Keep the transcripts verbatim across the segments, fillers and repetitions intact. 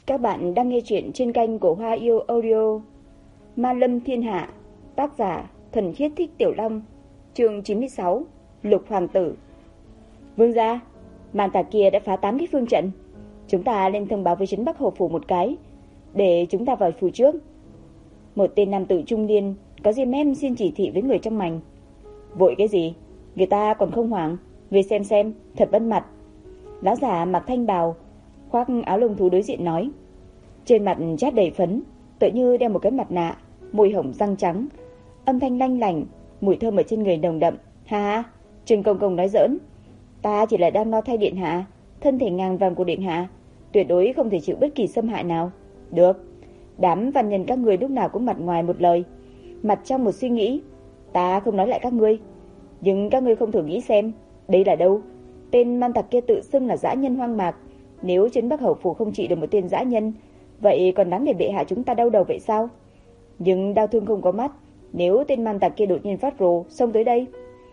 Các bạn đang nghe chuyện trên kênh của Hoa Yêu Audio. Ma Lâm Thiên Hạ, tác giả Thuần Khiết Thích Tiểu Long, chương chín mươi sáu, Lục Hoàng Tử. Vương gia, màn tà kia đã phá tám cái phương trận. Chúng ta lên thông báo với trấn Bắc Hầu phủ một cái, để chúng ta vào phủ trước. Một tên nam tử trung niên có diêm em xin chỉ thị với người trong mành. Vội cái gì? Người ta còn không hoảng, về xem xem, thật bất mặt. Lão già mặc thanh bào, khoác áo lông thú đối diện nói. Trên mặt chát đầy phấn, tựa như đeo một cái mặt nạ, môi hồng răng trắng, âm thanh lanh lảnh, mùi thơm ở trên người nồng đậm. Ha ha, Trừng Công Công nói giỡn, ta chỉ là đang lo thay điện hạ, thân thể ngàn vàng của điện hạ, tuyệt đối không thể chịu bất kỳ xâm hại nào. Được, đám văn nhân các ngươi lúc nào cũng mặt ngoài một lời, mặt trong một suy nghĩ. Ta không nói lại các ngươi, nhưng các ngươi không thử nghĩ xem, đây là đâu? Tên man tặc kia tự xưng là dã nhân hoang mạc. Nếu trấn Bắc Hầu phủ không trị được một tên dã nhân, vậy còn đáng để bệ hạ chúng ta đau đầu vậy sao? Nhưng đau thương không có mắt, nếu tên man tặc kia đột nhiên phát rồ xông tới đây.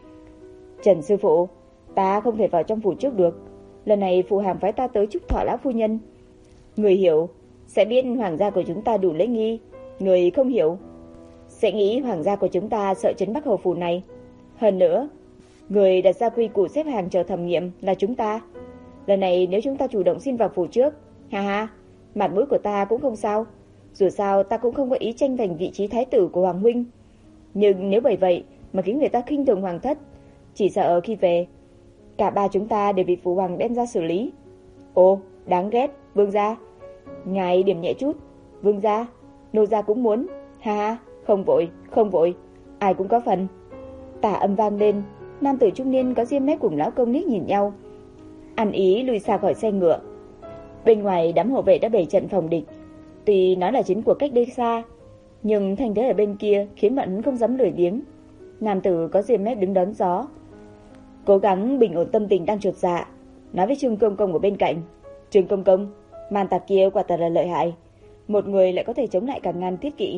Trần sư phụ, ta không thể vào trong phủ trước được. Lần này phụ hàm phái ta tới chúc thọ lão phu nhân. Người hiểu sẽ biết hoàng gia của chúng ta đủ lễ nghi, người không hiểu sẽ nghĩ hoàng gia của chúng ta sợ trấn Bắc Hầu phủ này. Hơn nữa, người đặt ra quy củ xếp hàng chờ thẩm nghiệm là chúng ta. Lần này nếu chúng ta chủ động xin vào phủ trước, ha ha, mặt mũi của ta cũng không sao. Dù sao ta cũng không có ý tranh giành vị trí thái tử của hoàng huynh. Nhưng nếu bởi vậy mà khiến người ta khinh thường hoàng thất, chỉ sợ khi về, cả ba chúng ta đều bị phụ hoàng đem ra xử lý. Ồ, đáng ghét, vương gia. Ngài điểm nhẹ chút. Vương gia, nô gia cũng muốn. Ha ha, không vội, không vội, ai cũng có phần. Tả âm vang lên, nam tử trung niên có diêm mép cùng lão công liếc nhìn nhau, ăn ý lùi xa khỏi xe ngựa. Bên ngoài đám hộ vệ đã bày trận phòng địch. Tuy nói là chiến cuộc cách đây xa, nhưng thành thế ở bên kia khiến bọn hắn không dám lười biếng. Nam tử có diêm mép đứng đón gió, cố gắng bình ổn tâm tình đang chột dạ, nói với Trương Công Công ở bên cạnh. Trương Công Công, man tặc kia quả thật là lợi hại, một người lại có thể chống lại cả ngàn thiết kỵ.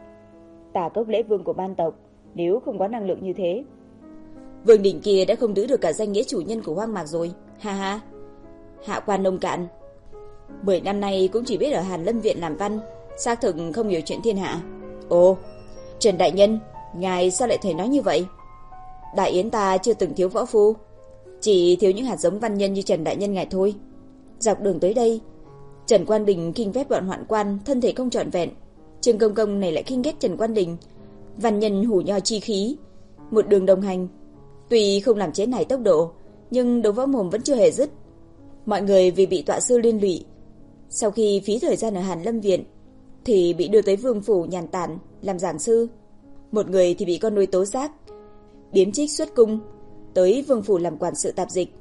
Tả Cốc Lễ vương của man tộc nếu không có năng lượng như thế, Vương Đình kia đã không giữ được cả danh nghĩa chủ nhân của hoang mạc rồi. Ha ha, hạ quan nông cạn, mười năm nay cũng chỉ biết ở Hàn Lâm viện làm văn, xác thực không hiểu chuyện thiên hạ. Ồ, Trần đại nhân, ngài sao lại thể nói như vậy? Đại yến ta chưa từng thiếu võ phu, chỉ thiếu những hạt giống văn nhân như Trần đại nhân ngài thôi. Dọc đường tới đây, Trần Quan Đình khinh ghét bọn hoạn quan thân thể không trọn vẹn, Trương Công Công này lại khinh ghét Trần Quan Đình, văn nhân hủ nho chi khí. Một đường đồng hành, tuy không làm chế này tốc độ, nhưng đấu võ mồm vẫn chưa hề dứt. Mọi người vì bị tọa sư liên lụy, sau khi phí thời gian ở Hàn Lâm viện thì bị đưa tới vương phủ nhàn tản làm giảng sư. Một người thì bị con nuôi tố giác, biếm trích xuất cung tới vương phủ làm quản sự tạp dịch.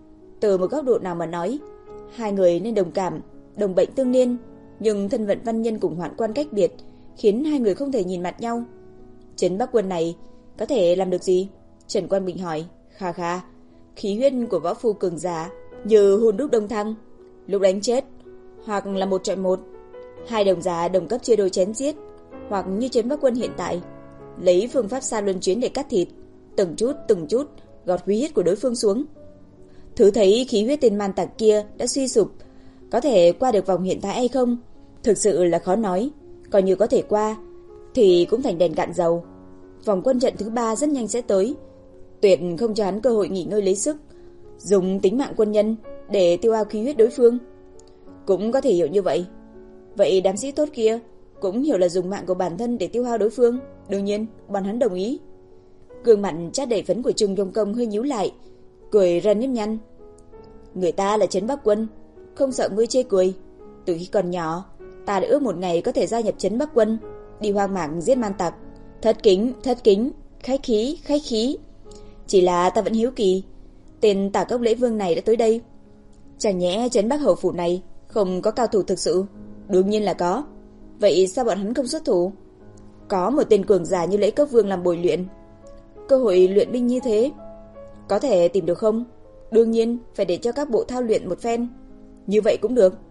Từ một góc độ nào mà nói, hai người nên đồng cảm, đồng bệnh tương liên, nhưng thân phận văn nhân cùng hoạn quan cách biệt khiến hai người không thể nhìn mặt nhau. Trấn Bắc Quân này có thể làm được gì? Trần Quan Bình hỏi. Kha kha, khí huyết của võ phu cường giả như hôn đúc đông thăng, lúc đánh chết hoặc là một trận một, hai đồng giả đồng cấp chia đôi chém giết, hoặc như Trấn Bắc Quân hiện tại, lấy phương pháp xa luân chuyến để cắt thịt, từng chút từng chút gọt khí huyết của đối phương xuống. Thứ thấy khí huyết tên man tặc kia đã suy sụp, có thể qua được vòng hiện tại hay không, thực sự là khó nói. Còn như có thể qua thì cũng thành đèn cạn dầu. Vòng quân trận thứ ba rất nhanh sẽ tới, tuyệt không cho hắn cơ hội nghỉ ngơi lấy sức, dùng tính mạng quân nhân để tiêu hao khí huyết đối phương. Cũng có thể hiểu như vậy. Vậy đám sĩ tốt kia cũng hiểu là dùng mạng của bản thân để tiêu hao đối phương. Đương nhiên bọn hắn đồng ý. Gương mặt chát đầy phấn của Trương Công Công hơi nhíu lại, cười ra nếp nhăn. Người ta là Trấn Bắc Quân, không sợ ngươi chê cười. Từ khi còn nhỏ, ta đã ước một ngày có thể gia nhập Trấn Bắc Quân, đi hoang mạc giết man tặc. Thất kính, thất kính, khách khí, khách khí. Chỉ là ta vẫn hiếu kỳ, tên Tả Cốc Lễ vương này đã tới đây, chẳng nhẽ Trấn Bắc Hầu phủ này không có cao thủ thực sự? Đương nhiên là có. Vậy sao bọn hắn không xuất thủ? Có một tên cường giả như Lễ Cốc Vương làm bồi luyện, cơ hội luyện binh như thế, có thể tìm được không? Đương nhiên phải để cho các bộ thao luyện một phen. Như vậy cũng được.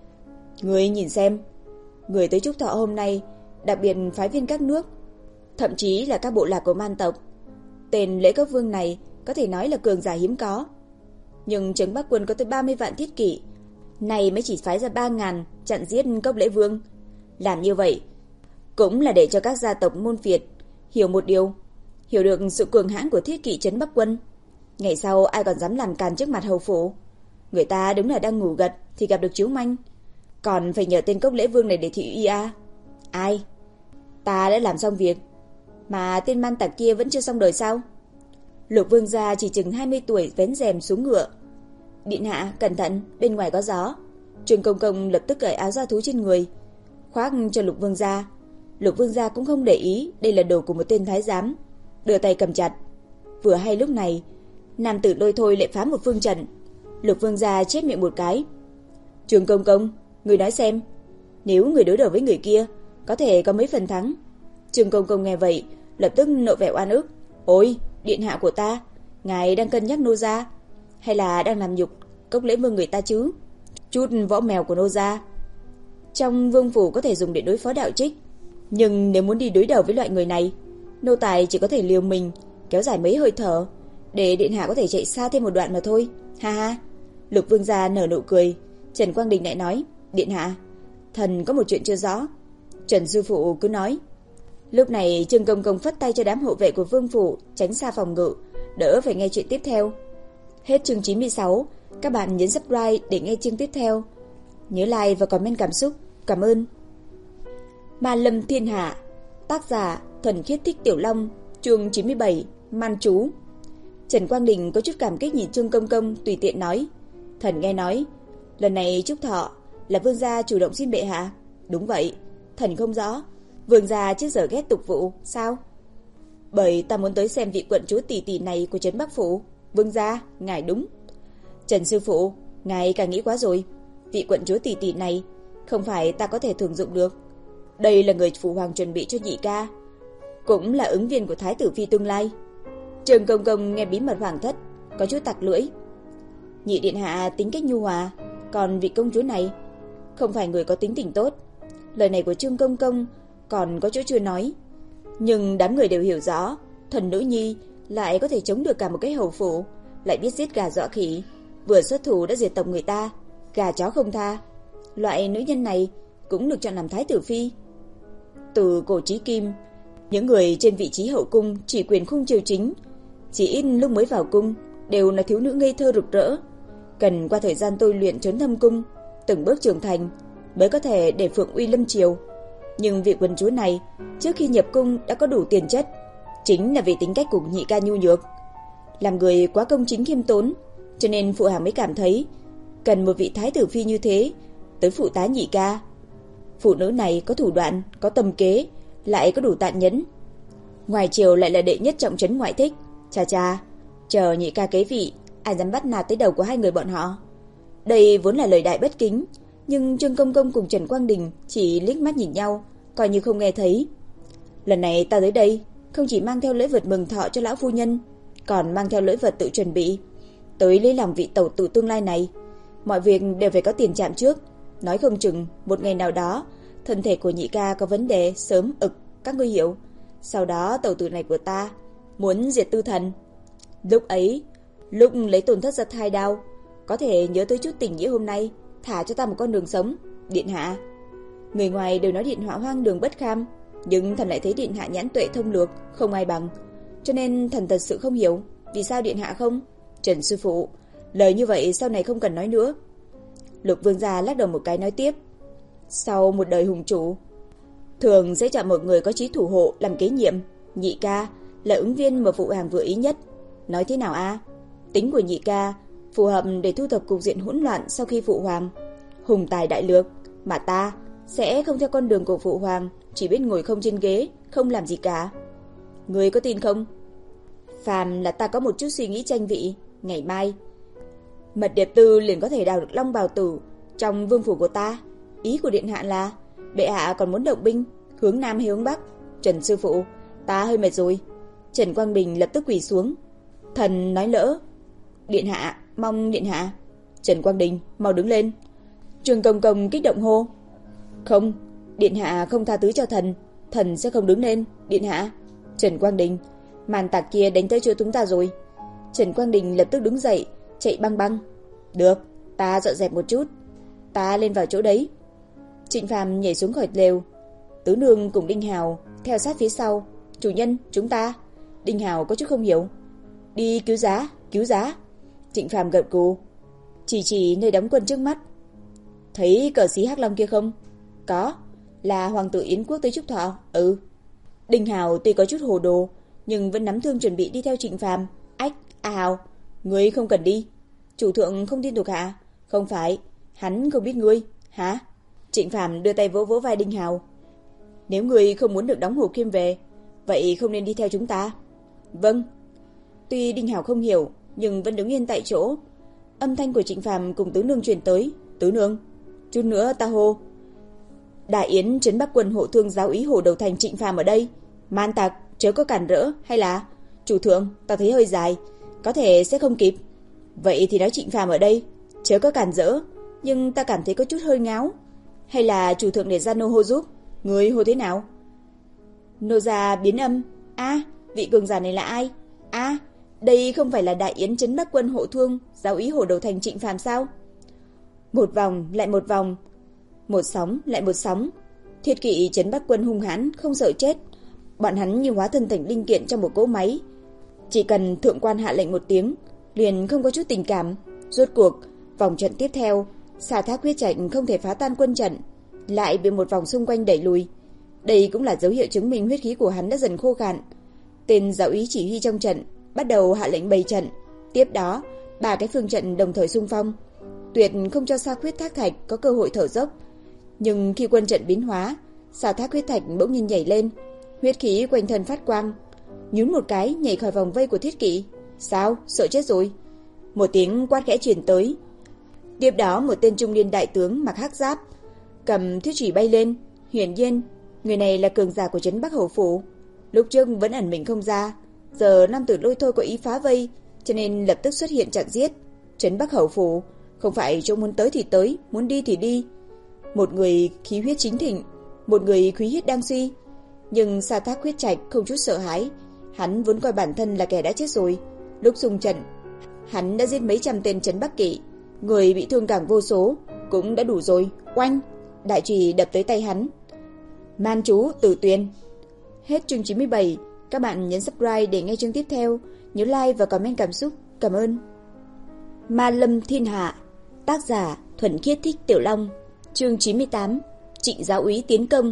Người nhìn xem, người tới chúc thọ hôm nay đặc biệt phái viên các nước, thậm chí là các bộ lạc của man tộc. Tên Lễ Cốc Vương này có thể nói là cường giả hiếm có. Nhưng Trấn Bắc Quân có tới ba mươi vạn thiết kỵ, Này mới chỉ phái ra ba ngàn chặn giết Cốc Lễ Vương. Làm như vậy cũng là để cho các gia tộc môn phiệt hiểu một điều, hiểu được sự cường hãn của thiết kỵ trấn Bắc quân. Ngày sau ai còn dám làm càn trước mặt hầu phủ. Người ta đúng là đang ngủ gật thì gặp được chiếu manh, còn phải nhờ tên Cốc Lễ Vương này để thị uy à? Ai? Ta đã làm xong việc, mà tên man tặc kia vẫn chưa xong đời sao? Lục Vương gia chỉ chừng hai mươi tuổi vén rèm xuống ngựa. Điện hạ, cẩn thận, bên ngoài có gió. Trương Công Công lập tức cởi áo da thú trên người, khoác cho Lục Vương gia. Lục Vương gia cũng không để ý đây là đồ của một tên thái giám, đưa tay cầm chặt. Vừa hay lúc này, nam tử lôi thôi lại phá một phương trận. Lục Vương gia chép miệng một cái. Trương Công Công, người nói xem, nếu người đối đầu với người kia, có thể có mấy phần thắng? Trương Công Công nghe vậy, lập tức nộ vẻ oan ức. Ôi, điện hạ của ta, ngài đang cân nhắc nô gia, hay là đang làm nhục Cốc Lễ Vương người ta chứ? Chút võ mèo của nô gia trong vương phủ có thể dùng để đối phó đạo trích, nhưng nếu muốn đi đối đầu với loại người này, nô tài chỉ có thể liều mình kéo dài mấy hơi thở để điện hạ có thể chạy xa thêm một đoạn mà thôi. Ha ha. Lục Vương gia nở nụ cười. Trần Quang Đình lại nói, điện hạ, thần có một chuyện chưa rõ. Trần sư phụ cứ nói. Lúc này Trương Công Công phất tay cho đám hộ vệ của vương phủ tránh xa phòng ngự, đỡ phải nghe chuyện tiếp theo. Hết chương chín mươi sáu. Các bạn nhấn subscribe để nghe chương tiếp theo. Nhớ like và comment cảm xúc. Cảm ơn. Ma Lâm Thiên Hạ. Tác giả Thuần Khiết Thích Tiểu Long. Chương chín mươi bảy. Man chú. Trần Quang Đình có chút cảm kích nhìn Trương Công Công, tùy tiện nói, thần nghe nói lần này chúc thọ là vương gia chủ động xin bệ hạ. Đúng vậy, thần không rõ vương gia trước giờ ghét tục vụ sao? Bởi ta muốn tới xem vị quận chúa tỷ tỷ này của trấn Bắc phủ. Vương gia, ngài đúng. Trần sư phụ, ngài càng nghĩ quá rồi. Vị quận chúa tỷ tỷ này không phải ta có thể thường dụng được. Đây là người phụ hoàng chuẩn bị cho nhị ca, cũng là ứng viên của thái tử phi tương lai. Trương Công Công nghe bí mật hoàng thất, có chút tặc lưỡi. Nhị điện hạ tính cách nhu hòa, còn vị công chúa này không phải người có tính tình tốt. Lời này của Trương Công Công còn có chỗ chưa nói, nhưng đám người đều hiểu rõ, thần nữ nhi lại có thể chống được cả một cái hầu phủ, lại biết giết gà dọa khỉ, vừa xuất thủ đã diệt tộc người ta, gà chó không tha. Loại nữ nhân này cũng được chọn làm thái tử phi. Từ cổ chí kim, những người trên vị trí hậu cung chỉ quyền khung triều chính, chỉ ít lúc mới vào cung đều là thiếu nữ ngây thơ rực rỡ, cần qua thời gian tôi luyện trốn thâm cung, từng bước trưởng thành mới có thể để phượng uy lâm triều. Nhưng vị quận chúa này trước khi nhập cung đã có đủ tiền chất, chính là vì tính cách của nhị ca nhu nhược, làm người quá công chính khiêm tốn, cho nên phụ hoàng mới cảm thấy cần một vị thái tử phi như thế tới phụ tá nhị ca. Phụ nữ này có thủ đoạn, có tâm kế, lại có đủ tàn nhẫn. Ngoài triều lại là đệ nhất trọng trấn ngoại thích. Chà chà, chờ nhị ca kế vị, ai dám bắt nạt tới đầu của hai người bọn họ. Đây vốn là lời đại bất kính, nhưng Trương Công Công cùng Trần Quang Đình chỉ liếc mắt nhìn nhau, coi như không nghe thấy. Lần này ta tới đây không chỉ mang theo lễ vật mừng thọ cho lão phu nhân, còn mang theo lễ vật tự chuẩn bị, tới lấy lòng vị tẩu tử tương lai này. Mọi việc đều phải có tiền chạm trước, nói không chừng một ngày nào đó thân thể của nhị ca có vấn đề sớm ực, các ngươi hiểu. Sau đó tẩu tử này của ta muốn diệt tư thần. Lúc ấy, lúc lấy tổn thất ra thai đao, có thể nhớ tới chút tình nghĩa hôm nay, thả cho ta một con đường sống. Điện hạ, người ngoài đều nói điện hạ hoang đường bất kham, nhưng thần lại thấy điện hạ nhãn tuệ thông lược không ai bằng, cho nên thần thật sự không hiểu vì sao điện hạ không. Trần sư phụ, lời như vậy sau này không cần nói nữa. Lục Vương gia lắc đầu một cái nói tiếp, sau một đời hùng chủ thường sẽ chọn một người có chí thủ hộ làm kế nhiệm. Nhị ca là ứng viên mà phụ hoàng vừa ý nhất. Nói thế nào a? Tính của nhị ca phù hợp để thu thập cục diện hỗn loạn sau khi phụ hoàng hùng tài đại lược, mà ta sẽ không theo con đường của phụ hoàng, chỉ biết ngồi không trên ghế, không làm gì cả. Ngươi có tin không? Phàm là ta có một chút suy nghĩ tranh vị, ngày mai Mật Điệp Tư liền có thể đào được Long Bào Tử trong vương phủ của ta. Ý của điện hạ là bệ hạ còn muốn động binh hướng nam hay hướng bắc? Trần sư phụ, ta hơi mệt rồi. Trần Quang Bình lập tức quỳ xuống. Thần nói lỡ. Điện hạ, mong điện hạ. Trần Quang Đình, mau đứng lên. Trương Công Công kích động hô. Không, điện hạ không tha thứ cho thần, thần sẽ không đứng lên, điện hạ. Trần Quang Đình, màn tạc kia đánh tới chỗ chúng ta rồi. Trần Quang Đình lập tức đứng dậy, chạy băng băng. Được, ta dọn dẹp một chút. Ta lên vào chỗ đấy. Trịnh Phàm nhảy xuống khỏi lều. Tứ nương cùng Đinh Hào theo sát phía sau. Chủ nhân, chúng ta. Đinh Hào có chút không hiểu. Đi cứu giá, cứu giá. Trịnh Phàm gật gù, chỉ chỉ nơi đóng quân trước mắt. Thấy cờ xí Hắc Long kia không? Có, là hoàng tử Yến Quốc tới chúc thọ. Ừ. Đinh Hào tuy có chút hồ đồ, nhưng vẫn nắm thương chuẩn bị đi theo Trịnh Phàm. Ách, A Hào, ngươi không cần đi. Chủ thượng không tin thuộc hạ. Không phải, hắn không biết ngươi. Hả? Trịnh Phàm đưa tay vỗ vỗ vai Đinh Hào. Nếu ngươi không muốn được đóng Hồ Kim về, vậy không nên đi theo chúng ta. Vâng. Tuy Đinh Hào không hiểu, nhưng vẫn đứng yên tại chỗ. Âm thanh của Trịnh Phàm cùng Tứ Nương truyền tới. Tứ Nương, chút nữa ta hô. Đại Yến trấn Bắc quân hộ thương giáo úy Hồ Đầu Thành Trịnh Phàm ở đây. Man tặc, chớ có cản rỡ. Hay là chủ thượng, ta thấy hơi dài, có thể sẽ không kịp. Vậy thì nói Trịnh Phàm ở đây, chớ có cản rỡ, nhưng ta cảm thấy có chút hơi ngáo. Hay là chủ thượng để ra nô hô giúp. Người hô thế nào? Nô gia biến âm. A, à, vị cường giả này là ai? A, à, đây không phải là Đại Yến trấn Bắc quân hộ thương giáo úy Hồ Đầu Thành Trịnh Phàm sao? Một vòng lại một vòng, một sóng lại một sóng. Thiết kỵ trấn Bắc quân hung hãn không sợ chết. Bọn hắn như hóa thân thành linh kiện trong một cỗ máy. Chỉ cần thượng quan hạ lệnh một tiếng, liền không có chút tình cảm. Rốt cuộc, vòng trận tiếp theo, Sa Thác Huyết Trạch không thể phá tan quân trận, lại bị một vòng xung quanh đẩy lùi. Đây cũng là dấu hiệu chứng minh huyết khí của hắn đã dần khô cạn. Tên giáo úy chỉ huy trong trận bắt đầu hạ lệnh bày trận. Tiếp đó, ba cái phương trận đồng thời xung phong, tuyệt không cho Sa Huyết Thác Thạch có cơ hội thở dốc. Nhưng khi quân trận biến hóa, Sa Thác Huyết Thạch bỗng nhiên nhảy lên, huyết khí quanh thân phát quang, nhún một cái nhảy khỏi vòng vây của thiết kỵ. Sao? Sợ chết rồi. Một tiếng quát khẽ truyền tới. Tiếp đó một tên trung niên đại tướng mặc hắc giáp, cầm thiết chủy bay lên. Hiển nhiên, người này là cường giả của trấn Bắc Hầu phủ. Lúc trước vẫn ẩn mình không ra, giờ nam tử Lôi Thôi có ý phá vây, cho nên lập tức xuất hiện chặn giết. Trấn Bắc Hầu phủ không phải chỗ muốn tới thì tới, muốn đi thì đi. Một người khí huyết chính thịnh, một người khí huyết đang suy. Nhưng Sa Thác Huyết Trạch không chút sợ hãi, hắn vốn coi bản thân là kẻ đã chết rồi. Lúc xung trận, hắn đã giết mấy trăm tên trấn Bắc kỵ, người bị thương càng vô số, cũng đã đủ rồi. Oanh, đại chùy đập tới tay hắn. Man chú Tử Tuyền. Hết chương chín mươi bảy. Các bạn nhấn subscribe để nghe chương tiếp theo. Nhớ like và comment cảm xúc. Cảm ơn. Ma Lâm Thiên Hạ. Tác giả Thuần Khiết Thích Tiểu Long. Chương chín mươi tám. Trịnh giáo úy tiến công.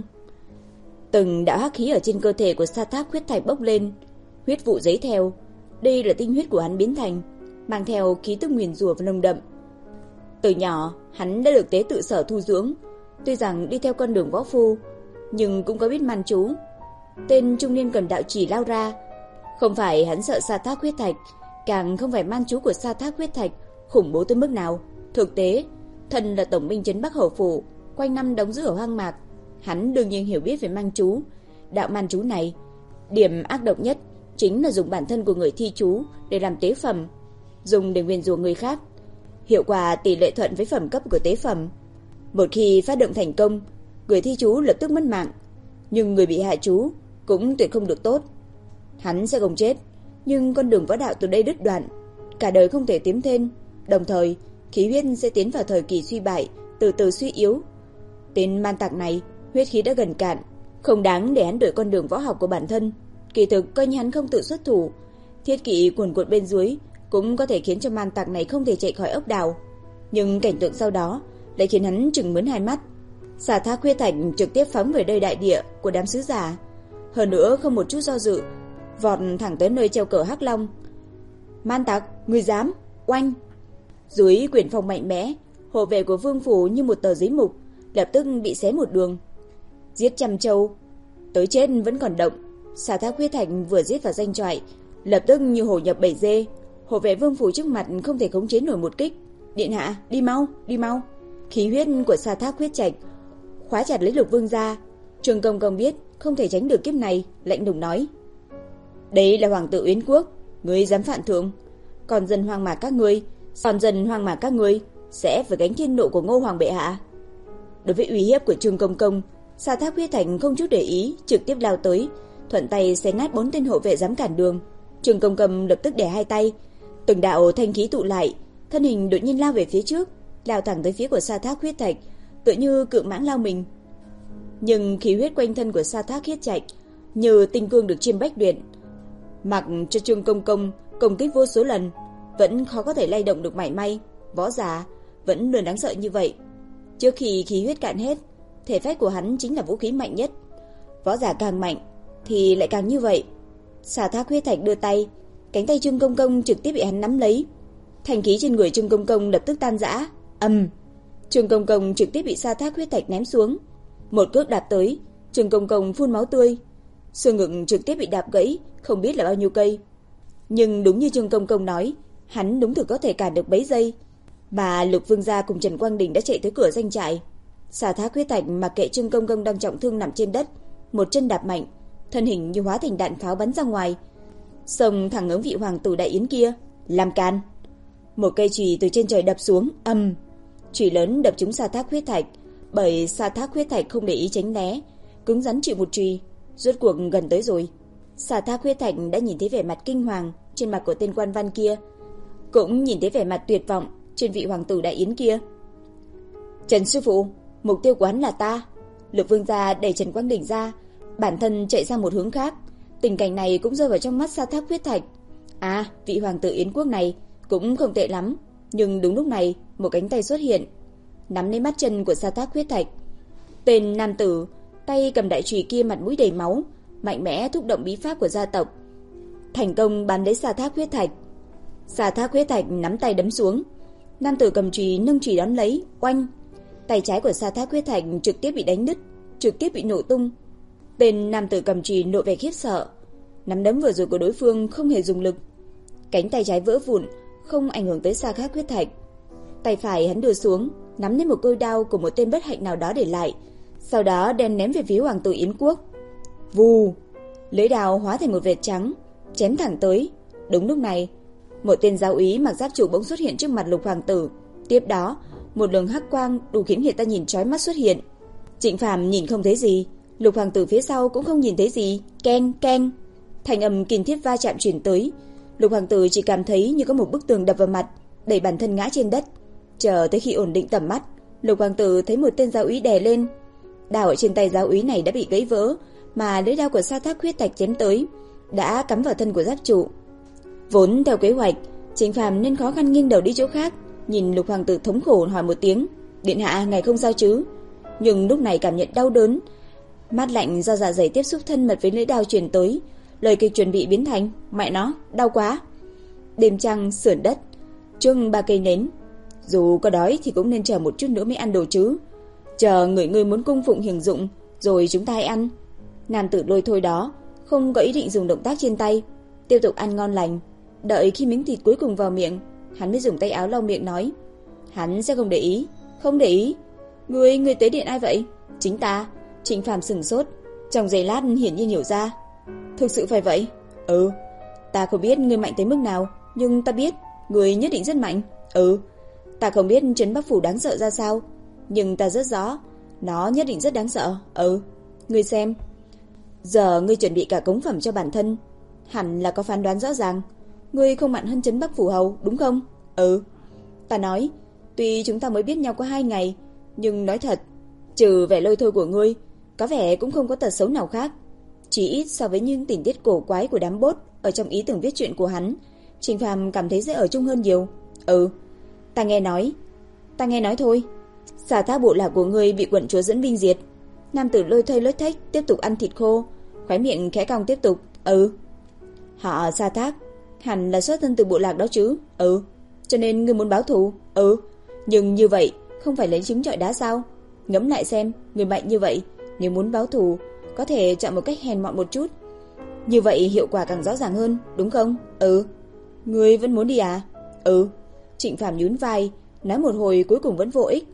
Từng đạo hắc khí ở trên cơ thể của Sa Thác Huyết Thạch bốc lên, huyết vụ dấy theo. Đây là tinh huyết của hắn biến thành, mang theo khí tức nguyền rủa và nồng đậm. Từ nhỏ, hắn đã được tế tự sở thu dưỡng. Tuy rằng đi theo con đường võ phu, nhưng cũng có biết man chú. Tên trung niên cầm đạo chỉ lao ra. Không phải hắn sợ Sa Thác Huyết Thạch, càng không phải man chú của Sa Thác Huyết Thạch khủng bố tới mức nào. Thực tế, thân là tổng binh trấn Bắc Hầu phủ, quanh năm đóng giữ ở hoang mạc, hắn đương nhiên hiểu biết về man chú. Đạo man chú này, điểm ác độc nhất chính là dùng bản thân của người thi chú để làm tế phẩm, dùng để nguyền rủa người khác. Hiệu quả tỷ lệ thuận với phẩm cấp của tế phẩm. Một khi phát động thành công, người thi chú lập tức mất mạng, nhưng người bị hạ chú cũng tuyệt không được tốt. Hắn sẽ không chết, nhưng con đường võ đạo từ đây đứt đoạn, cả đời không thể tiến thêm. Đồng thời, khí huyết sẽ tiến vào thời kỳ suy bại, từ từ suy yếu. Tên man tặc này, huyết khí đã gần cạn, không đáng để hắn đổi con đường võ học của bản thân. Kỳ thực coi như hắn không tự xuất thủ, thiết kỵ cuồn cuộn bên dưới cũng có thể khiến cho man tặc này không thể chạy khỏi ốc đào. Nhưng cảnh tượng sau đó lại khiến hắn trừng mướn hai mắt. Sa Thác Huyết Thạch trực tiếp phóng về nơi đại địa của đám sứ giả, hơn nữa không một chút do dự, vọt thẳng tới nơi treo cờ Hắc Long. Man tặc, ngươi dám? Oanh! Dưới quyền phong mạnh mẽ, hộ vệ của vương phủ như một tờ giấy mục, lập tức bị xé một đường. Giết trăm châu, tới chết vẫn còn động. Sa Thác Huyết Thạch vừa giết vào danh trại, lập tức như hổ nhập bầy dê. Hộ vệ vương phủ trước mặt không thể khống chế nổi một kích. Điện hạ, đi mau, đi mau! Khí huyết của Sa Thác Huyết Trạch khóa chặt lấy Lục Vương gia. Trường Công Công biết không thể tránh được kiếp này, lạnh lùng nói: đây là hoàng tử Yến Quốc, ngươi dám phạm thượng, còn dân hoang mạc các ngươi, còn dân hoang mạc các ngươi sẽ phải gánh thiên nộ của Ngô Hoàng bệ hạ. Đối với uy hiếp của Trường Công Công, Sa Thác Huyết Thạch không chút để ý, trực tiếp lao tới, thuận tay xé nát bốn tên hộ vệ dám cản đường. Trường Công Công lập tức đè hai tay, từng đạo thanh khí tụ lại, thân hình đột nhiên lao về phía trước. lao thẳng tới phía của Sa Thác Huyết Thạch, tựa như cự mãng lao mình. Nhưng khí huyết quanh thân của Sa Thác Huyết Thạch như tinh cương được chiêm bách luyện, mặc cho Trương Công Công công kích vô số lần, vẫn khó có thể lay động được mảy may. Võ giả vẫn luôn đáng sợ như vậy. Trước khi khí huyết cạn hết, thể phách của hắn chính là vũ khí mạnh nhất. Võ giả càng mạnh thì lại càng như vậy. Sa Thác Huyết Thạch đưa tay, cánh tay Trương Công Công trực tiếp bị hắn nắm lấy. Thanh khí trên người Trương Công Công lập tức tan rã. Ầm! Trương Công Công trực tiếp bị Sa Thác Huyết Thạch ném xuống. Một cước đạp tới, Trương Công Công phun máu tươi, xương ngực trực tiếp bị đạp gãy, không biết là bao nhiêu cây. Nhưng đúng như Trương Công Công nói, hắn đúng thực có thể cản được bấy giây. Mà Lục Vương gia cùng Trần Quang Đình đã chạy tới cửa doanh trại. Sa Thác Huyết Thạch mặc kệ Trương Công Công đang trọng thương nằm trên đất, một chân đạp mạnh, thân hình như hóa thành đạn pháo bắn ra ngoài, xông thẳng hướng vị hoàng tử đại yến kia. Làm can! Một cây chùy từ trên trời đập xuống, ầm! Chùy lớn đập trúng Sa Thác Huyết Thạch, bởi Sa Thác Huyết Thạch không để ý tránh né, cứng rắn chịu một chùy. Rốt cuộc gần tới rồi. Sa Thác Huyết Thạch đã nhìn thấy vẻ mặt kinh hoàng trên mặt của tên quan văn kia, cũng nhìn thấy vẻ mặt tuyệt vọng trên vị hoàng tử đại yến kia. Trần sư phụ, mục tiêu của hắn là ta. Lục Vương gia đẩy Trần Quang Đình ra, bản thân chạy sang một hướng khác. Tình cảnh này cũng rơi vào trong mắt Sa Thác Huyết Thạch. À, vị hoàng tử Yến quốc này cũng không tệ lắm. Nhưng đúng lúc này, một cánh tay xuất hiện, nắm lấy mắt chân của Sa Thác Huyết Thạch. Tên nam tử tay cầm đại chùy kia mặt mũi đầy máu, mạnh mẽ thúc động bí pháp của gia tộc, thành công bắn lấy Sa Thác Huyết Thạch. Sa Thác Huyết Thạch nắm tay đấm xuống. Nam tử cầm chùy nâng chùy đón lấy, oanh! Tay trái của Sa Thác Huyết Thạch trực tiếp bị đánh đứt, trực tiếp bị nổ tung. Tên nam tử cầm chùy nộ về khiếp sợ. Nắm đấm vừa rồi của đối phương không hề dùng lực, cánh tay trái vỡ vụn, không ảnh hưởng tới Sa Thác Huyết Thạch. Tay phải hắn đưa xuống, nắm lấy một cây đao của một tên bất hạnh nào đó để lại, sau đó đem ném về phía hoàng tử Yến quốc. Vù! Lưỡi đao hóa thành một vệt trắng, chém thẳng tới. Đúng lúc này, một tên giáo úy mặc giáp trụ bỗng xuất hiện trước mặt Lục hoàng tử. Tiếp đó, một luồng hắc quang đủ khiến người ta nhìn chói mắt xuất hiện. Trịnh Phàm nhìn không thấy gì, Lục hoàng tử phía sau cũng không nhìn thấy gì. Keng keng, thành âm kình thiết va chạm truyền tới. Lục hoàng tử chỉ cảm thấy như có một bức tường đập vào mặt, đẩy bản thân ngã trên đất. Chờ tới khi ổn định tầm mắt, Lục hoàng tử thấy một tên giáo úy đè lên. Đao ở trên tay giáo úy này đã bị gãy vỡ, mà lưỡi đao của Sa Thác Huyết Thạch chém tới đã cắm vào thân của giáp trụ. Vốn theo kế hoạch, Trịnh Phàm nên khó khăn nghiêng đầu đi chỗ khác, nhìn Lục hoàng tử thống khổ hỏi một tiếng: "Điện hạ, ngài không sao chứ?" Nhưng lúc này cảm nhận đau đớn, mát lạnh do dạ dày tiếp xúc thân mật với lưỡi đao truyền tới, lời kịch chuẩn bị biến thành: "Mẹ nó, đau quá." Đêm trăng sườn đất, trưng ba cây nến. Dù có đói thì cũng nên chờ một chút nữa mới ăn đồ chứ. Chờ người người muốn cung phụng hiển dụng, rồi chúng ta hãy ăn. Nam tử Lôi Thôi đó không có ý định dùng động tác trên tay, tiếp tục ăn ngon lành. Đợi khi miếng thịt cuối cùng vào miệng, hắn mới dùng tay áo lau miệng nói: "Hắn sẽ không để ý." "Không để ý? Ngươi, ngươi tới điện ai vậy?" "Chính ta." Trịnh Phàm sừng sốt, trong giây lát hiển nhiên hiểu ra. "Thực sự phải vậy?" "Ừ, ta không biết ngươi mạnh tới mức nào, nhưng ta biết ngươi nhất định rất mạnh." "Ừ, ta không biết trấn Bắc phủ đáng sợ ra sao, nhưng ta rất rõ, nó nhất định rất đáng sợ." "Ừ, ngươi xem, giờ ngươi chuẩn bị cả cống phẩm cho bản thân, hẳn là có phán đoán rõ ràng. Ngươi không mạnh hơn trấn Bắc phủ hầu, đúng không?" "Ừ." Ta nói, tuy chúng ta mới biết nhau có hai ngày, nhưng nói thật, trừ vẻ Lôi Thôi của ngươi, có vẻ cũng không có tật xấu nào khác. Chỉ ít so với những tình tiết cổ quái của đám bốt ở trong ý tưởng viết truyện của hắn, Trình Phàm cảm thấy dễ ở chung hơn nhiều. "Ừ, ta nghe nói." "Ta nghe nói thôi." "Sa Thác bộ lạc của ngươi bị quận chúa dẫn binh diệt." Nam tử Lôi Thôi lết thếch tiếp tục ăn thịt khô, khóe miệng khẽ cong tiếp tục: "Ừ." "Họ Sa Thác hẳn là xuất thân từ bộ lạc đó chứ?" "Ừ." "Cho nên ngươi muốn báo thù?" "Ừ." "Nhưng như vậy không phải lấy trứng trọi đá sao? Ngẫm lại xem, người mạnh như vậy, nếu muốn báo thù, có thể chọn một cách hèn mọn một chút. Như vậy hiệu quả càng rõ ràng hơn, đúng không?" "Ừ." "Ngươi vẫn muốn đi à?" "Ừ." Trịnh Phàm nhún vai, nói một hồi cuối cùng vẫn vô ích.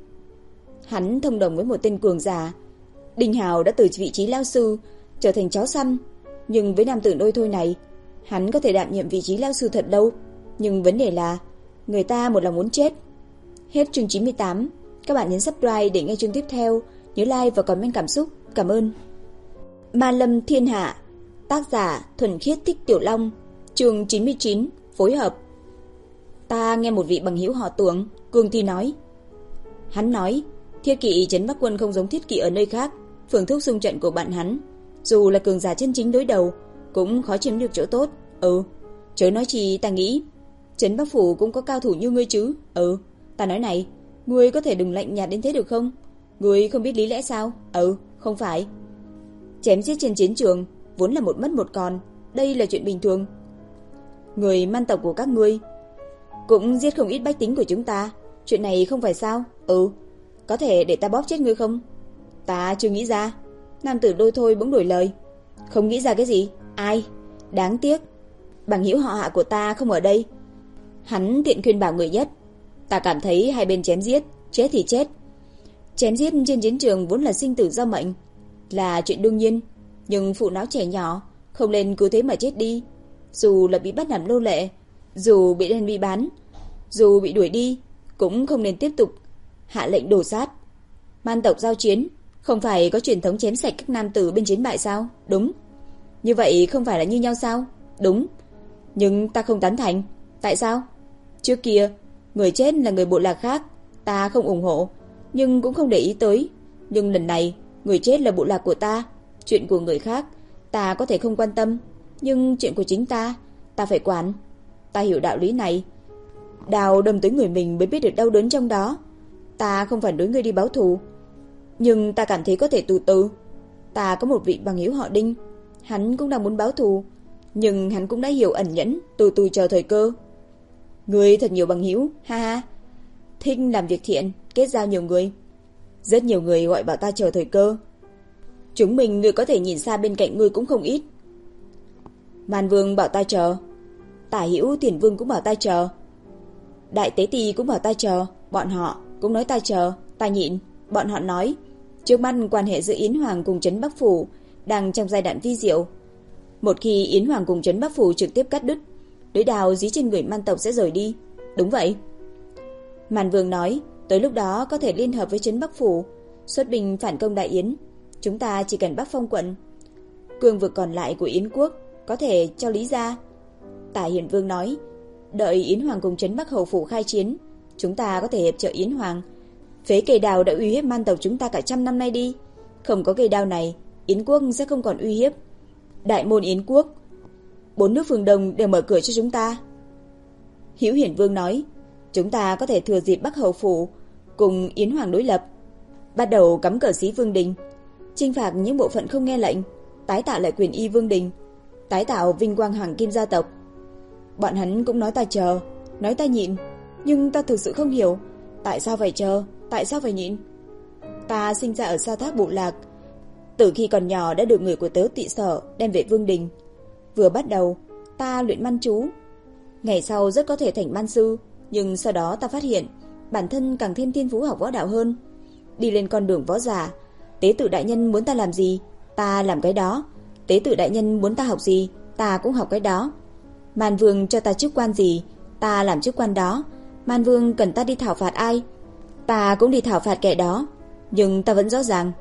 Hắn thông đồng với một tên cường giả. Đinh Hào đã từ vị trí lao sư trở thành chó săn, nhưng với nam tử Lôi Thôi này, hắn có thể đảm nhiệm vị trí lao sư thật đâu. Nhưng vấn đề là người ta một là muốn chết. Hết chương chín mươi tám. Các bạn nhấn subscribe để nghe chương tiếp theo. Nhớ like và comment cảm xúc. Cảm ơn. Ma Lâm Thiên Hạ. Tác giả Thuần Khiết Thích Tiểu Long. Chương chín mươi chín. Phối hợp. Ta nghe một vị bằng hữu họ Tưởng, Cương Thi nói: Hắn nói, thiết kỵ trấn Bắc quân không giống thiết kỵ ở nơi khác, phương thức xung trận của bạn hắn, dù là cường giả chân chính đối đầu, cũng khó chiếm được chỗ tốt. Ừ, chớ nói chi ta nghĩ, trấn Bắc phủ cũng có cao thủ như ngươi chứ. Ừ, ta nói này, ngươi có thể đừng lạnh nhạt đến thế được không? Ngươi không biết lý lẽ sao? Ừ, không phải. Chém giết trên chiến trường vốn là một mất một còn, đây là chuyện bình thường. Người Man tộc của các ngươi cũng giết không ít bách tính của chúng ta, chuyện này không phải sao? Ừ, có thể để ta bóp chết ngươi không? Ta chưa nghĩ ra. Nam tử Lôi Thôi bỗng đổi lời. Không nghĩ ra cái gì? Ai? Đáng tiếc, bằng hữu họ hạ của ta không ở đây. Hắn tiện khuyên bảo người nhất. Ta cảm thấy hai bên chém giết, chết thì chết. Chém giết trên chiến trường vốn là sinh tử do mệnh, là chuyện đương nhiên, nhưng phụ não trẻ nhỏ không nên cứ thế mà chết đi. Dù là bị bắt làm nô lệ, dù bị đem đi bán, dù bị đuổi đi, cũng không nên tiếp tục hạ lệnh đổ sát. Man tộc giao chiến không phải có truyền thống chém sạch các nam tử bên chiến bại sao? Đúng. Như vậy không phải là như nhau sao? Đúng. Nhưng ta không tán thành. Tại sao? Trước kia người chết là người bộ lạc khác, ta không ủng hộ, nhưng cũng không để ý tới. Nhưng lần này người chết là bộ lạc của ta. Chuyện của người khác ta có thể không quan tâm, nhưng chuyện của chính ta, ta phải quản. Ta hiểu đạo lý này. Đào đâm tới người mình mới biết được đau đớn trong đó. Ta không phản đối ngươi đi báo thù, nhưng ta cảm thấy có thể từ từ. Ta có một vị bằng hữu họ Đinh, hắn cũng đang muốn báo thù, nhưng hắn cũng đã hiểu ẩn nhẫn, từ từ chờ thời cơ. Ngươi thật nhiều bằng hữu, ha ha. Thích làm việc thiện, kết giao nhiều người. Rất nhiều người gọi bảo ta chờ thời cơ. Chúng mình ngươi có thể nhìn xa bên cạnh ngươi cũng không ít. Man Vương bảo ta chờ, Tả Hữu Tiền Vương cũng bảo ta chờ, Đại Tế Ti cũng bảo ta chờ. Bọn họ cũng nói ta chờ, ta nhịn. Bọn họ nói trước mắt quan hệ giữa Yến Hoàng cùng trấn Bắc phủ đang trong giai đoạn vi diệu. Một khi Yến Hoàng cùng trấn Bắc phủ trực tiếp cắt đứt, lưỡi đao dí trên người Man tộc sẽ rời đi. Đúng vậy. Man Vương nói tới lúc đó có thể liên hợp với trấn Bắc phủ xuất binh phản công Đại Yến. Chúng ta chỉ cần Bắc Phong quận, cương vực còn lại của Yến quốc có thể cho Lý gia. Tả Hiển Vương nói đợi Yến Hoàng cùng trấn Bắc hầu phủ khai chiến, chúng ta có thể hiệp trợ Yến Hoàng. Phế cây đao đã uy hiếp Man tộc chúng ta cả trăm năm nay đi. Không có cây đao này, Yến quốc sẽ không còn uy hiếp. Đại môn Yến quốc, bốn nước phương Đông đều mở cửa cho chúng ta. Hữu Hiển Vương nói chúng ta có thể thừa dịp Bắc hầu phủ cùng Yến Hoàng đối lập, bắt đầu cắm cờ xí Vương đình, chinh phạt những bộ phận không nghe lệnh, tái tạo lại quyền y Vương đình, tái tạo vinh quang Hoàng Kim gia tộc. Bọn hắn cũng nói ta chờ, nói ta nhịn, nhưng ta thực sự không hiểu tại sao phải chờ, tại sao phải nhịn. Ta sinh ra ở Sa Thác bộ lạc, từ khi còn nhỏ đã được người của Tớ Tị Sở đem về Vương đình. Vừa bắt đầu ta luyện man chú, ngày sau rất có thể thành man sư, nhưng sau đó ta phát hiện bản thân càng thêm thiên phú học võ đạo hơn. Đi lên con đường võ giả, tế tự đại nhân muốn ta làm gì, ta làm cái đó. Tế tự đại nhân muốn ta học gì, ta cũng học cái đó. Man Vương cho ta chức quan gì, ta làm chức quan đó. Man Vương cần ta đi thảo phạt ai, ta cũng đi thảo phạt kẻ đó. Nhưng ta vẫn rõ ràng,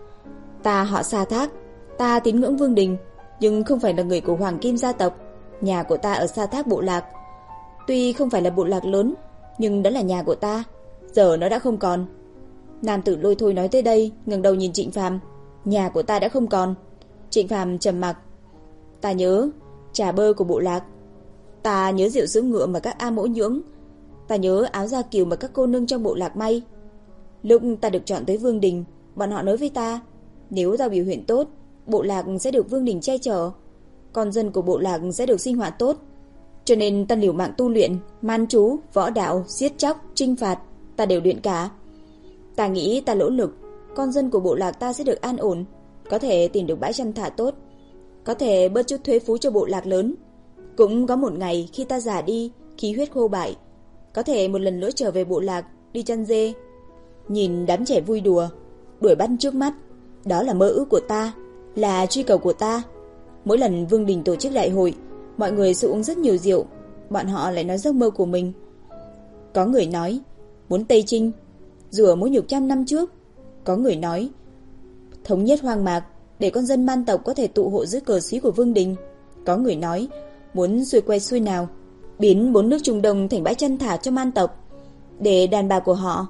ta họ Sa Thác, ta tín ngưỡng Vương đình, nhưng không phải là người của Hoàng Kim gia tộc. Nhà của ta ở Sa Thác bộ lạc, tuy không phải là bộ lạc lớn, nhưng đó là nhà của ta. Giờ nó đã không còn. Nam tử Lôi Thôi nói tới đây, ngẩng đầu nhìn Trịnh Phàm. Nhà của ta đã không còn. Trịnh Phàm trầm mặc. Ta nhớ trà bơ của bộ lạc, ta nhớ rượu sữa ngựa mà các a mỗ nhưỡng, ta nhớ áo da kiều mà các cô nương trong bộ lạc may. Lúc ta được chọn tới Vương đình, bọn họ nói với ta, nếu ta biểu hiện tốt, bộ lạc sẽ được Vương đình che chở, con dân của bộ lạc sẽ được sinh hoạt tốt. Cho nên ta liều mạng tu luyện, man chú, võ đạo, giết chóc, trinh phạt, ta đều luyện cả. Ta nghĩ ta nỗ lực, con dân của bộ lạc ta sẽ được an ổn, có thể tìm được bãi chăn thả tốt, có thể bớt chút thuế phú cho bộ lạc lớn. Cũng có một ngày khi ta già đi, khí huyết khô bại, có thể một lần nữa trở về bộ lạc, đi chăn dê, nhìn đám trẻ vui đùa, đuổi bắt trước mắt. Đó là mơ ước của ta, là truy cầu của ta. Mỗi lần Vương đình tổ chức đại hội, mọi người sẽ uống rất nhiều rượu, bọn họ lại nói giấc mơ của mình. Có người nói muốn Tây Trinh, rửa mối nhục trăm năm trước. Có người nói thống nhất hoang mạc, để con dân Man tộc có thể tụ hộ dưới cờ xí của Vương đình. Có người nói muốn xuôi quay xuôi nào, biến bốn nước Trung Đông thành bãi chân thả cho Man tộc, để đàn bà của họ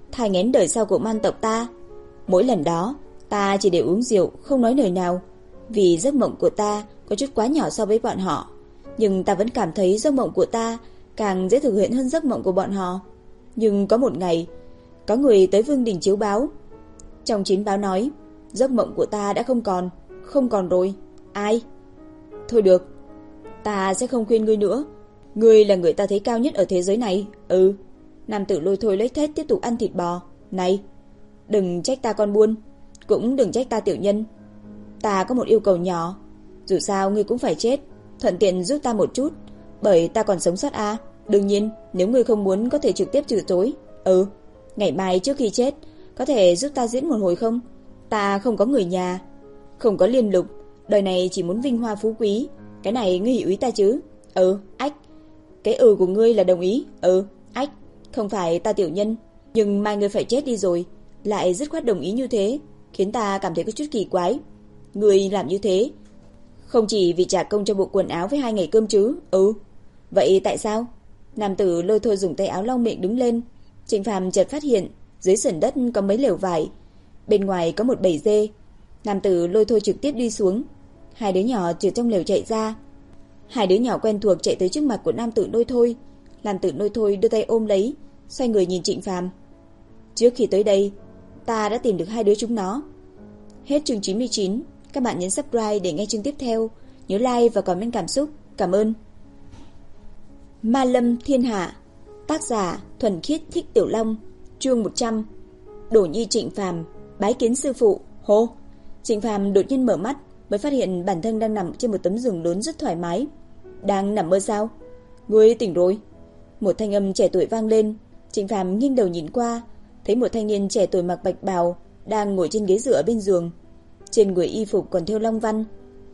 thai nghén đời sau của man tộc ta. Mỗi lần đó, ta chỉ để uống rượu, không nói lời nào, vì giấc mộng của ta có chút quá nhỏ so với bọn họ. Nhưng ta vẫn cảm thấy giấc mộng của ta càng dễ thực hiện hơn giấc mộng của bọn họ. Nhưng có một ngày, có người tới Vương đình chiếu báo. Trong chín báo nói, giấc mộng của ta đã không còn, không còn rồi. Ai? Thôi được, ta sẽ không khuyên ngươi nữa. Ngươi là người ta thấy cao nhất ở thế giới này. Ừ. Nam tử Lôi Thôi lấy thết tiếp tục ăn thịt bò. Này, đừng trách ta con buôn, cũng đừng trách ta tiểu nhân. Ta có một yêu cầu nhỏ. Dù sao ngươi cũng phải chết, thuận tiện giúp ta một chút, bởi ta còn sống sót à. Đương nhiên, nếu ngươi không muốn có thể trực tiếp từ chối. Ừ, ngày mai trước khi chết, có thể giúp ta diễn một hồi không? Ta không có người nhà, không có liên lục, đời này chỉ muốn vinh hoa phú quý. Cái này ngươi hiểu ý ta chứ? Ừ, ách. Cái ừ của ngươi là đồng ý. Ừ, ách. Không phải ta tiểu nhân, nhưng mai ngươi phải chết đi rồi, lại dứt khoát đồng ý như thế, khiến ta cảm thấy có chút kỳ quái. Ngươi làm như thế không chỉ vì trả công cho bộ quần áo với hai ngày cơm chứ? Ừ. Vậy tại sao? Nam tử Lôi Thôi dùng tay áo lau miệng đứng lên. Trịnh Phàm chợt phát hiện dưới sườn đất có mấy lều vải, bên ngoài có một bầy dê. Nam tử Lôi Thôi trực tiếp đi xuống. Hai đứa nhỏ từ trong lều chạy ra. Hai đứa nhỏ quen thuộc chạy tới trước mặt của nam tử Lôi Thôi. Nam tử Lôi Thôi đưa tay ôm lấy, xoay người nhìn Trịnh Phàm. Trước khi tới đây, ta đã tìm được hai đứa chúng nó. Hết chương chín mươi chín. Các bạn nhấn subscribe để nghe chương tiếp theo. Nhớ like và comment cảm xúc. Cảm ơn. Ma Lâm Thiên Hạ. Tác giả Thuần Khiết Thích Tiểu Long. Chương một trăm. Đổ Nhi Trịnh Phàm bái kiến sư phụ. Hô. Trịnh Phàm đột nhiên mở mắt, mới phát hiện bản thân đang nằm trên một tấm giường lớn rất thoải mái. Đang nằm mơ sao? Ngươi tỉnh rồi. Một thanh âm trẻ tuổi vang lên. Trịnh Phàm nghiêng đầu nhìn qua, thấy một thanh niên trẻ tuổi mặc bạch bào đang ngồi trên ghế dựa ở bên giường. Trên người y phục còn thêu long văn.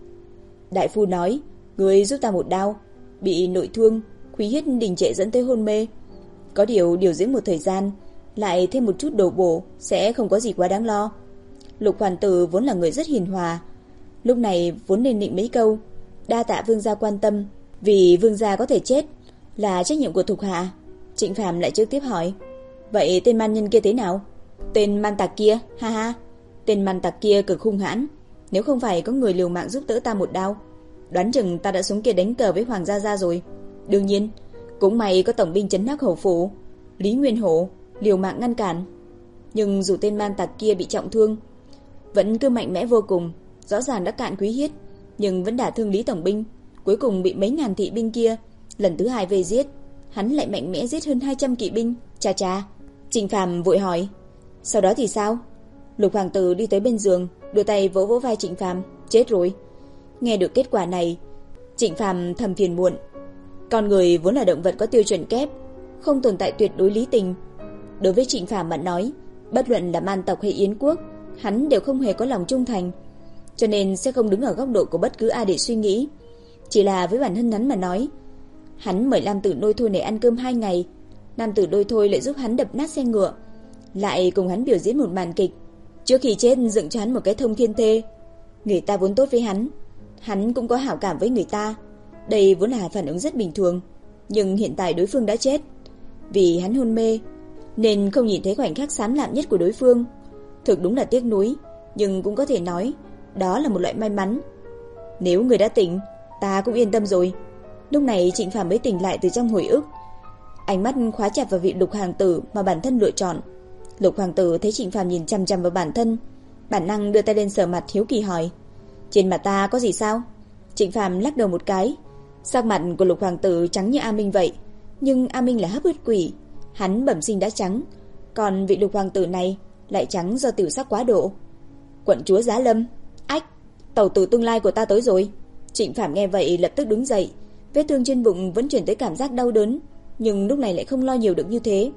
Đại phu nói, ngươi giúp ta một đao, bị nội thương, khí huyết đình trệ dẫn tới hôn mê. Có điều điều dưỡng một thời gian, lại thêm một chút đồ bổ, sẽ không có gì quá đáng lo. Lục Hoàn Tử vốn là người rất hiền hòa, lúc này vốn nên nịnh mấy câu, đa tạ vương gia quan tâm, vì vương gia có thể chết là trách nhiệm của thuộc hạ. Trịnh Phàm lại trực tiếp hỏi, vậy tên man nhân kia thế nào? Tên man tặc kia, ha ha. Tên man tặc kia cực hung hãn, nếu không phải có người liều mạng giúp đỡ ta một đao, đoán chừng ta đã xuống kia đánh cờ với Hoàng gia gia rồi. Đương nhiên, cũng may có tổng binh trấn Hắc Hổ phủ Lý Nguyên Hổ liều mạng ngăn cản. Nhưng dù tên man tặc kia bị trọng thương, vẫn cứ mạnh mẽ vô cùng, rõ ràng đã cạn khí huyết, nhưng vẫn đả thương Lý tổng binh, cuối cùng bị mấy ngàn thị binh kia lần thứ hai vây giết. Hắn lại mạnh mẽ giết hơn hai trăm kỵ binh. Cha cha. Trịnh Phàm vội hỏi, sau đó thì sao? Lục Hoàng tử đi tới bên giường, đưa tay vỗ vỗ vai Trịnh Phàm. Chết rồi. Nghe được kết quả này, Trịnh Phàm thầm phiền muộn. Con người vốn là động vật có tiêu chuẩn kép, không tồn tại tuyệt đối lý tình. Đối với Trịnh Phàm mà nói, bất luận là man tộc hay yến quốc, hắn đều không hề có lòng trung thành, cho nên sẽ không đứng ở góc độ của bất cứ ai để suy nghĩ. Chỉ là với bản thân hắn mà nói, hắn mời nam tử Lôi Thôi này ăn cơm hai ngày, nam tử Lôi Thôi lại giúp hắn đập nát xe ngựa, lại cùng hắn biểu diễn một màn kịch, trước khi chết dựng cho hắn một cái thông thiên thê. Người ta vốn tốt với hắn, hắn cũng có hảo cảm với người ta, đây vốn là phản ứng rất bình thường. Nhưng hiện tại đối phương đã chết, vì hắn hôn mê nên không nhìn thấy khoảnh khắc xám lạm nhất của đối phương. Thực đúng là tiếc nuối, nhưng cũng có thể nói đó là một loại may mắn. Nếu người đã tỉnh, ta cũng yên tâm rồi. Lúc này Trịnh Phàm mới tỉnh lại từ trong hồi ức, ánh mắt khóa chặt vào vị Lục Hoàng tử mà bản thân lựa chọn. Lục Hoàng tử thấy Trịnh Phàm nhìn chằm chằm vào bản thân, bản năng đưa tay lên sờ mặt hiếu kỳ hỏi, trên mặt ta có gì sao? Trịnh Phàm lắc đầu một cái. Sắc mặt của Lục Hoàng tử trắng như A Minh vậy, nhưng A Minh là hấp huyết quỷ, hắn bẩm sinh đã trắng, còn vị Lục Hoàng tử này lại trắng do tiểu sắc quá độ. Quận chúa Giá Lâm. Ách, tàu tử tương lai của ta tới rồi. Trịnh Phàm nghe vậy lập tức đứng dậy, vết thương trên bụng vẫn truyền tới cảm giác đau đớn, nhưng lúc này lại không lo nhiều được như thế.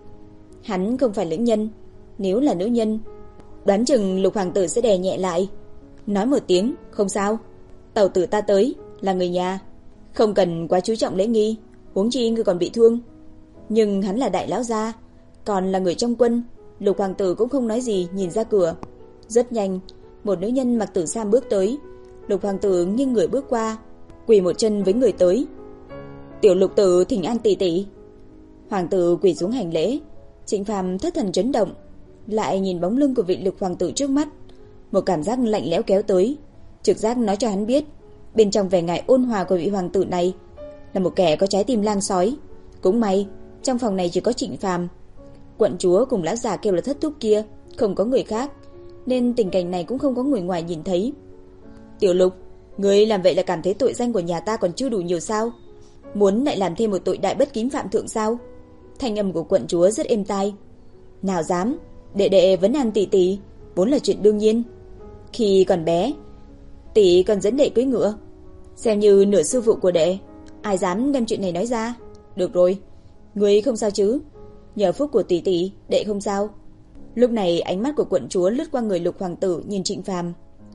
Hắn không phải nữ nhân, nếu là nữ nhân, đoán chừng Lục Hoàng tử sẽ đè nhẹ lại, nói một tiếng không sao, tàu tử ta tới, là người nhà, không cần quá chú trọng lễ nghi, huống chi ngươi còn bị thương. Nhưng hắn là đại lão gia, còn là người trong quân. Lục Hoàng tử cũng không nói gì, nhìn ra cửa. Rất nhanh, một nữ nhân mặc tử sam bước tới. Lục Hoàng tử nghiêng người bước qua, quỳ một chân với người tới. Tiểu Lục tử thỉnh an tỷ tỷ. Hoàng tử quỳ xuống hành lễ. Trịnh Phàm thất thần chấn động, lại nhìn bóng lưng của vị Lục hoàng tử trước mắt, một cảm giác lạnh lẽo kéo tới. Trực giác nói cho hắn biết, bên trong vẻ ngài ôn hòa của vị hoàng tử này là một kẻ có trái tim lang sói. Cũng may, trong phòng này chỉ có Trịnh Phàm, quận chúa cùng lão già kêu là thất thúc kia, không có người khác, nên tình cảnh này cũng không có người ngoài nhìn thấy. Tiểu Lục, ngươi làm vậy là cảm thấy tội danh của nhà ta còn chưa đủ nhiều sao? Muốn lại làm thêm một tội đại bất kính phạm thượng sao? Thanh âm của quận chúa rất êm tai. Nào dám, đệ đệ vấn an tỷ tỷ, vốn là chuyện đương nhiên. Khi còn bé, tỷ còn dẫn đệ cưỡi ngựa, xem như nửa sư phụ của đệ, ai dám đem chuyện này nói ra? Được rồi, ngươi không sao chứ? Nhờ phúc của tỷ tỷ, đệ không sao. Lúc này ánh mắt của quận chúa lướt qua người Lục hoàng tử nhìn Trịnh Phàm.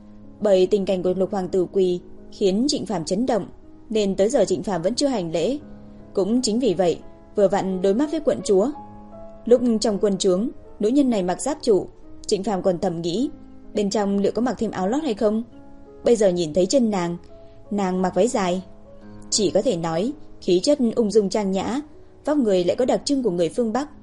Bởi tình cảnh của Lục hoàng tử quỳ khiến Trịnh Phàm chấn động, nên tới giờ Trịnh Phàm vẫn chưa hành lễ. Cũng chính vì vậy, vừa vặn đối mắt với quận chúa. Lúc trong quân trướng, nữ nhân này mặc giáp trụ, Trịnh Phàm còn thầm nghĩ, bên trong liệu có mặc thêm áo lót hay không? Bây giờ nhìn thấy chân nàng, nàng mặc váy dài, chỉ có thể nói khí chất ung dung trang nhã, vóc người lại có đặc trưng của người phương Bắc,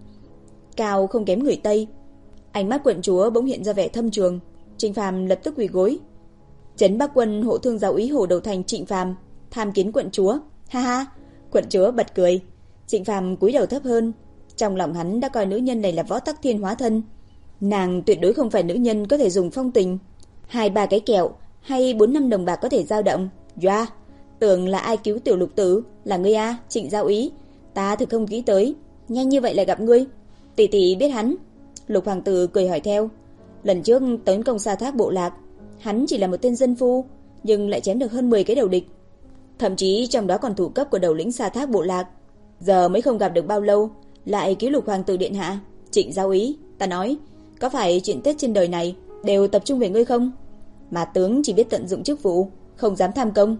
cao không kém người Tây. Ánh mắt quận chúa bỗng hiện ra vẻ thâm trường. Trịnh Phàm lập tức quỳ gối. Trấn Bắc quân hộ thương giáo úy Hồ Đầu Thành Trịnh Phàm tham kiến quận chúa. Ha ha, quận chúa bật cười. Trịnh Phàm cúi đầu thấp hơn. Trong lòng hắn đã coi nữ nhân này là Võ Tắc Thiên hóa thân. Nàng tuyệt đối không phải nữ nhân có thể dùng phong tình, hai ba cái kẹo hay bốn năm đồng bạc có thể dao động. Doa, tưởng là ai cứu tiểu Lục tử, là ngươi a, Trịnh giáo úy. Ta thực không nghĩ tới, nhanh như vậy lại gặp ngươi. Tỷ tỷ biết hắn? Lục hoàng tử cười hỏi theo. Lần trước tấn công Sa Thác bộ lạc, hắn chỉ là một tên dân phu, nhưng lại chém được hơn mười cái đầu địch, thậm chí trong đó còn thủ cấp của đầu lĩnh Sa Thác bộ lạc. Giờ mới không gặp được bao lâu, lại cứu Lục hoàng tử điện hạ. Trịnh giáo úy, ta nói, có phải chuyện Tết trên đời này đều tập trung về ngươi không? Mà tướng chỉ biết tận dụng chức vụ, không dám tham công.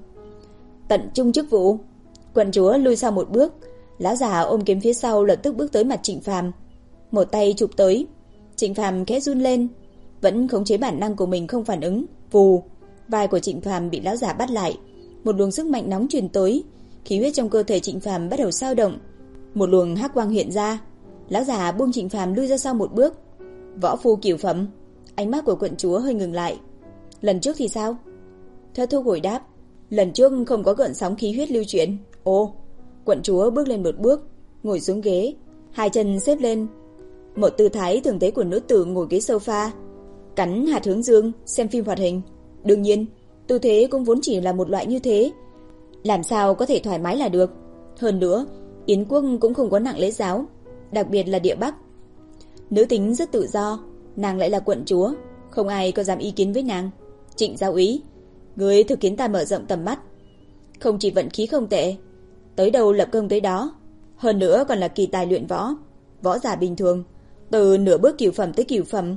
Tận trung chức vụ? Quận chúa lùi sau một bước, lão già ôm kiếm phía sau lập tức bước tới mặt Trịnh Phàm, một tay chụp tới. Trịnh Phàm khẽ run lên, vẫn khống chế bản năng của mình không phản ứng. Vù, vai của Trịnh Phàm bị lão già bắt lại, một luồng sức mạnh nóng truyền tới, khí huyết trong cơ thể Trịnh Phàm bắt đầu dao động, một luồng hắc quang hiện ra. Lão già buông Trịnh Phàm lui ra sau một bước. Võ phu cửu phẩm. Ánh mắt của quận chúa hơi ngừng lại. Lần trước thì sao? Thất thúc hồi đáp. Lần trước không có gợn sóng khí huyết lưu chuyển. Ồ. Quận chúa bước lên một bước, ngồi xuống ghế, hai chân xếp lên, một tư thái thường thấy của nữ tử ngồi ghế sofa, cắn hạt hướng dương, xem phim hoạt hình. Đương nhiên, tư thế cũng vốn chỉ là một loại như thế, làm sao có thể thoải mái là được. Hơn nữa, Yến quốc cũng không có nặng lễ giáo, đặc biệt là địa Bắc. Nữ tính rất tự do, nàng lại là quận chúa, không ai có dám ý kiến với nàng. Trịnh giáo úy, ngươi thực khiến ta mở rộng tầm mắt. Không chỉ vận khí không tệ, tới đâu lập công tới đó, hơn nữa còn là kỳ tài luyện võ, võ giả bình thường, từ nửa bước cửu phẩm tới cửu phẩm,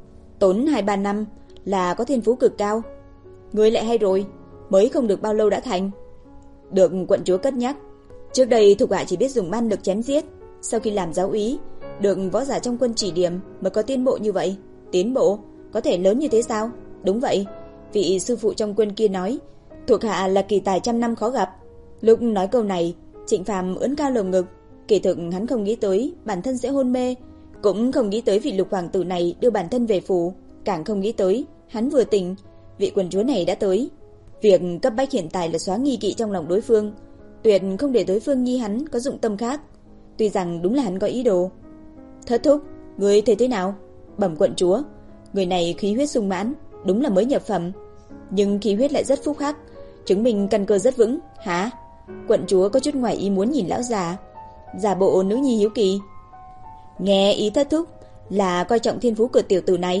tốn hai ba năm là có thiên phú cực cao. Ngươi lại hay rồi, mới không được bao lâu đã thành. Được quận chúa cất nhắc. Trước đây thuộc hạ chỉ biết dùng man lực chém giết, sau khi làm giáo úy, được võ giả trong quân chỉ điểm mới có tiến bộ như vậy. Tiến bộ có thể lớn như thế sao? Đúng vậy, vị sư phụ trong quân kia nói, thuộc hạ là kỳ tài trăm năm khó gặp. Lúc nói câu này, Trịnh Phàm ưỡn cao lồng ngực. Kỳ thực hắn không nghĩ tới bản thân sẽ hôn mê, cũng không nghĩ tới vị Lục hoàng tử này đưa bản thân về phủ, càng không nghĩ tới hắn vừa tỉnh, vị quận chúa này đã tới. Việc cấp bách hiện tại là xóa nghi kỵ trong lòng đối phương, tuyệt không để đối phương nghi hắn có dụng tâm khác. Tuy rằng đúng là hắn có ý đồ. Thất thúc, người thấy thế nào? Bẩm quận chúa, người này khí huyết sung mãn, đúng là mới nhập phẩm, nhưng khí huyết lại rất phúc hắc, chứng minh căn cơ rất vững. Hả? Quận chúa có chút ngoài ý muốn nhìn lão già, giả bộ nữ nhi hiếu kỳ. Nghe ý thất thúc là coi trọng thiên phú của tiểu tử này.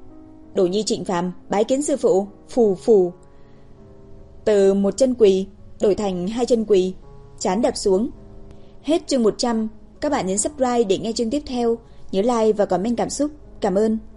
Đồ nhi Trịnh Phàm bái kiến sư phụ. Phù phù. Từ một chân quỳ đổi thành hai chân quỳ, chán đập xuống. Hết chương một trăm. Các bạn nhấn subscribe để nghe chương tiếp theo. Nhớ like và comment cảm xúc. Cảm ơn.